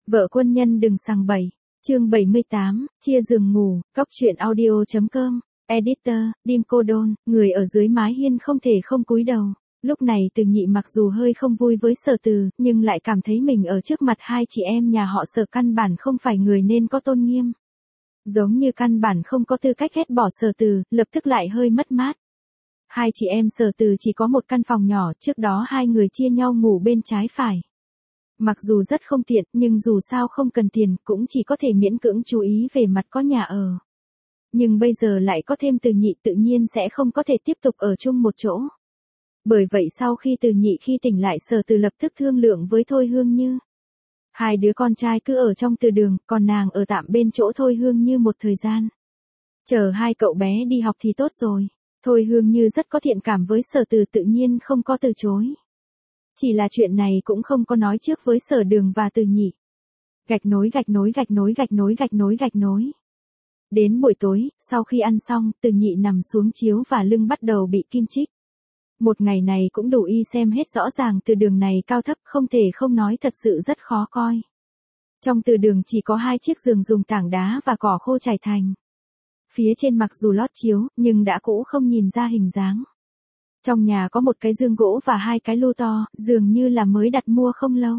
Vợ quân nhân đừng sằng bậy. Chương 78, chia giường ngủ, cóc truyện audio.com, editor, Dim Cô Đôn, người ở dưới mái hiên không thể không cúi đầu. Lúc này Từ Nhị mặc dù hơi không vui với Sở Từ, nhưng lại cảm thấy mình ở trước mặt hai chị em nhà họ Sở căn bản không phải người nên có tôn nghiêm. Giống như căn bản không có tư cách ghét bỏ Sở Từ, lập tức lại hơi mất mát. Hai chị em Sở Từ chỉ có một căn phòng nhỏ, trước đó hai người chia nhau ngủ bên trái phải. Mặc dù rất không tiện, nhưng dù sao không cần tiền, cũng chỉ có thể miễn cưỡng chú ý về mặt có nhà ở. Nhưng bây giờ lại có thêm Từ Nhị, tự nhiên sẽ không có thể tiếp tục ở chung một chỗ. Bởi vậy sau khi Từ Nhị khi tỉnh lại, Sở Từ lập tức thương lượng với Thôi Hương Như. Hai đứa con trai cứ ở trong từ đường, còn nàng ở tạm bên chỗ Thôi Hương Như một thời gian. Chờ hai cậu bé đi học thì tốt rồi. Thôi Hương Như rất có thiện cảm với Sở Từ, tự nhiên không có từ chối. Chỉ là chuyện này cũng không có nói trước với Sở Đường và Từ Nhị. Gạch nối. Đến buổi tối, sau khi ăn xong, Từ Nhị nằm xuống chiếu và lưng bắt đầu bị kim chích. Một ngày này cũng đủ y xem hết rõ ràng, từ đường này cao thấp không thể không nói thật sự rất khó coi. Trong từ đường chỉ có hai chiếc giường dùng tảng đá và cỏ khô trải thành. Phía trên mặc dù lót chiếu, nhưng đã cũ không nhìn ra hình dáng. Trong nhà có một cái giường gỗ và hai cái lu to, dường như là mới đặt mua không lâu.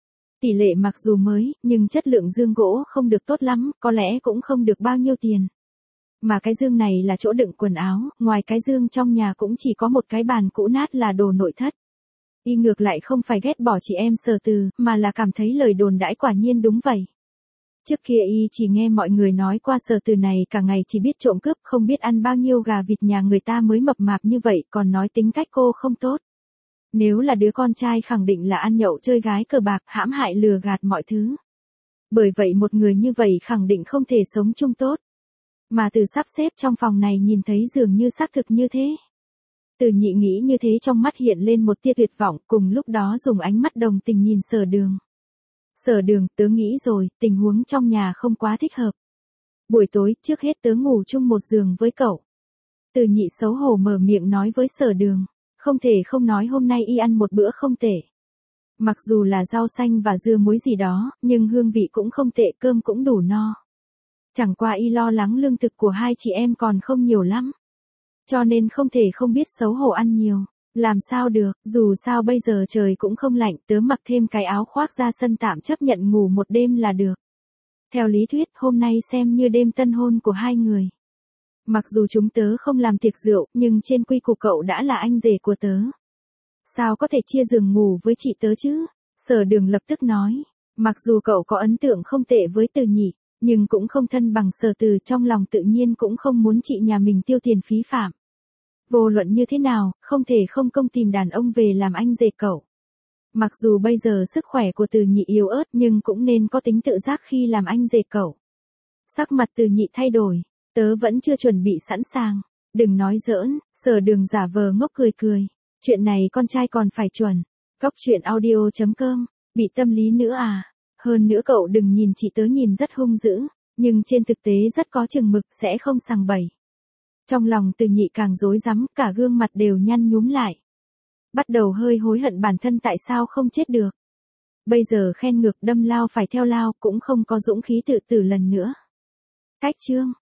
Tỷ lệ mặc dù mới, nhưng chất lượng giường gỗ không được tốt lắm, có lẽ cũng không được bao nhiêu tiền. Mà cái giường này là chỗ đựng quần áo, ngoài cái giường trong nhà cũng chỉ có một cái bàn cũ nát là đồ nội thất. Y ngược lại không phải ghét bỏ chị em Sở Từ, mà là cảm thấy lời đồn đãi quả nhiên đúng vậy. Trước kia y chỉ nghe mọi người nói qua Sở Từ này cả ngày chỉ biết trộm cướp, không biết ăn bao nhiêu gà vịt nhà người ta mới mập mạp như vậy, còn nói tính cách cô không tốt. Nếu là đứa con trai khẳng định là ăn nhậu chơi gái cờ bạc, hãm hại lừa gạt mọi thứ. Bởi vậy một người như vậy khẳng định không thể sống chung tốt. Mà Từ sắp xếp trong phòng này nhìn thấy dường như xác thực như thế. Từ Nhị nghĩ như thế, trong mắt hiện lên một tia tuyệt vọng, cùng lúc đó dùng ánh mắt đồng tình nhìn Sở Đường. Sở Đường, tớ nghĩ rồi, tình huống trong nhà không quá thích hợp. Buổi tối, trước hết tớ ngủ chung một giường với cậu. Từ Nhị xấu hổ mở miệng nói với Sở Đường. Không thể không nói hôm nay y ăn một bữa không tệ. Mặc dù là rau xanh và dưa muối gì đó, nhưng hương vị cũng không tệ, cơm cũng đủ no. Chẳng qua y lo lắng lương thực của hai chị em còn không nhiều lắm. Cho nên không thể không biết xấu hổ ăn nhiều. Làm sao được, dù sao bây giờ trời cũng không lạnh, tớ mặc thêm cái áo khoác ra sân tạm chấp nhận ngủ một đêm là được. Theo lý thuyết, hôm nay xem như đêm tân hôn của hai người. Mặc dù chúng tớ không làm tiệc rượu, nhưng trên quy củ cậu đã là anh rể của tớ. Sao có thể chia giường ngủ với chị tớ chứ? Sở Đường lập tức nói. Mặc dù cậu có ấn tượng không tệ với Từ Nhị, nhưng cũng không thân bằng Sở Từ, trong lòng tự nhiên cũng không muốn chị nhà mình tiêu tiền phí phạm. Vô luận như thế nào, không thể không công tìm đàn ông về làm anh rể cậu. Mặc dù bây giờ sức khỏe của Từ Nhị yếu ớt, nhưng cũng nên có tính tự giác khi làm anh rể cậu. Sắc mặt Từ Nhị thay đổi. Tớ vẫn chưa chuẩn bị sẵn sàng. Đừng nói giỡn. Sở Đường giả vờ ngốc cười. Chuyện này con trai còn phải chuẩn. Cóc truyện audio.com. Bị tâm lý nữa à? Hơn nữa cậu đừng nhìn chị tớ nhìn rất hung dữ, nhưng trên thực tế rất có chừng mực, sẽ không sằng bậy. Trong lòng Từ Nhị càng rối rắm, cả gương mặt đều nhăn nhúm lại. Bắt đầu hơi hối hận bản thân tại sao không chết được. Bây giờ khen ngược đâm lao phải theo lao, cũng không có dũng khí tự tử lần nữa. Cách chương.